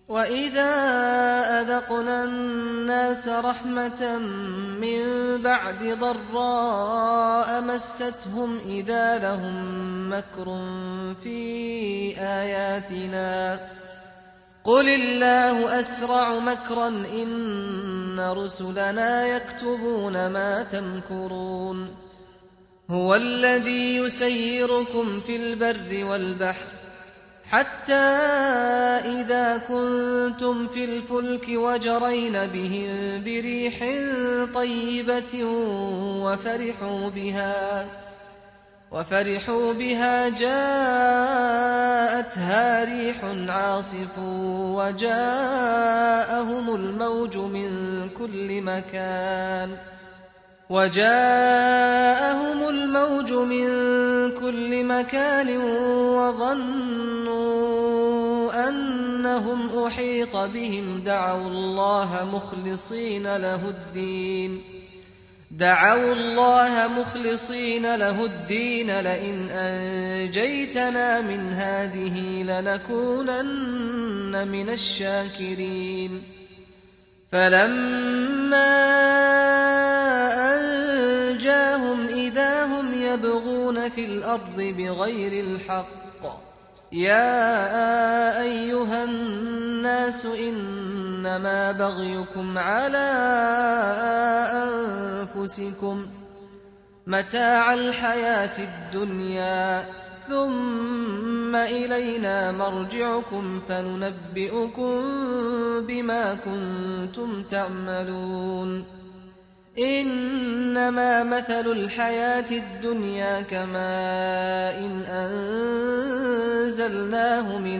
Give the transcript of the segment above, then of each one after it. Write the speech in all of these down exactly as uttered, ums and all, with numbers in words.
وَإِذَا أَذَقْنَا النَّاسَ رَحْمَةً مِّن بَعْدِ ضَرَّاءَ مَسَّتْهُمْ إِذَا لَهُم مَّكْرٌ فِي آيَاتِنَا قُلِ اللَّهُ أَسْرَعُ مَكْرًا إِنَّ رُسُلَنَا يَكْتُبُونَ مَا تَمْكُرُونَ هُوَ الَّذِي يُسَيِّرُكُمْ فِي الْبَرِّ وَالْبَحْرِ حتى إذا كنتم في الفلك وجرين بهم بريح طيبة وفرحوا بها وفرحوا بها جاءتها ريح عاصف وجاءهم الموج من كل مكان وجاءهم الموج من كل مكان وظنوا أنهم أحيط بهم دعوا الله مخلصين له الدين دعوا الله مخلصين له الدين لئن أنجيتنا من هذه لنكونن من الشاكرين فلما أنجاهم إذا هم يبغون في الأرض بغير الحق يا أيها الناس إنما بغيكم على أنفسكم متاع الحياة الدنيا ثم إلينا مرجعكم فننبئكم بما كنتم تعملون إنما مثل الحياة الدنيا كماء إن أنزلناه من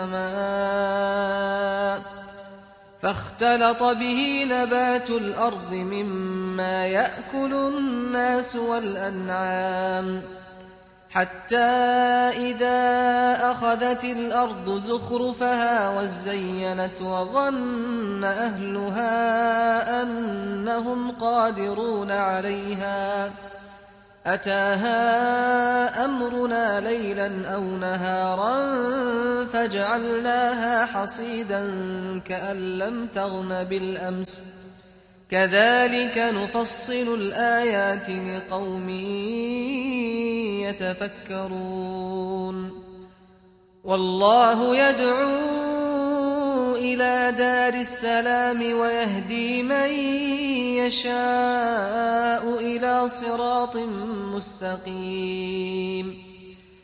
السماء فاختلط به نبات الأرض مما يأكل الناس والأنعام حتى إذا أخذت الأرض زخرفها وزينت وظن أهلها أنهم قادرون عليها أتاها أمرنا ليلا أو نهارا فجعلناها حصيدا كأن لم تغن بالأمس كذلك نفصل الآيات لقوم يتفكرون والله يدعو إلى دار السلام ويهدي من يشاء إلى صراط مستقيم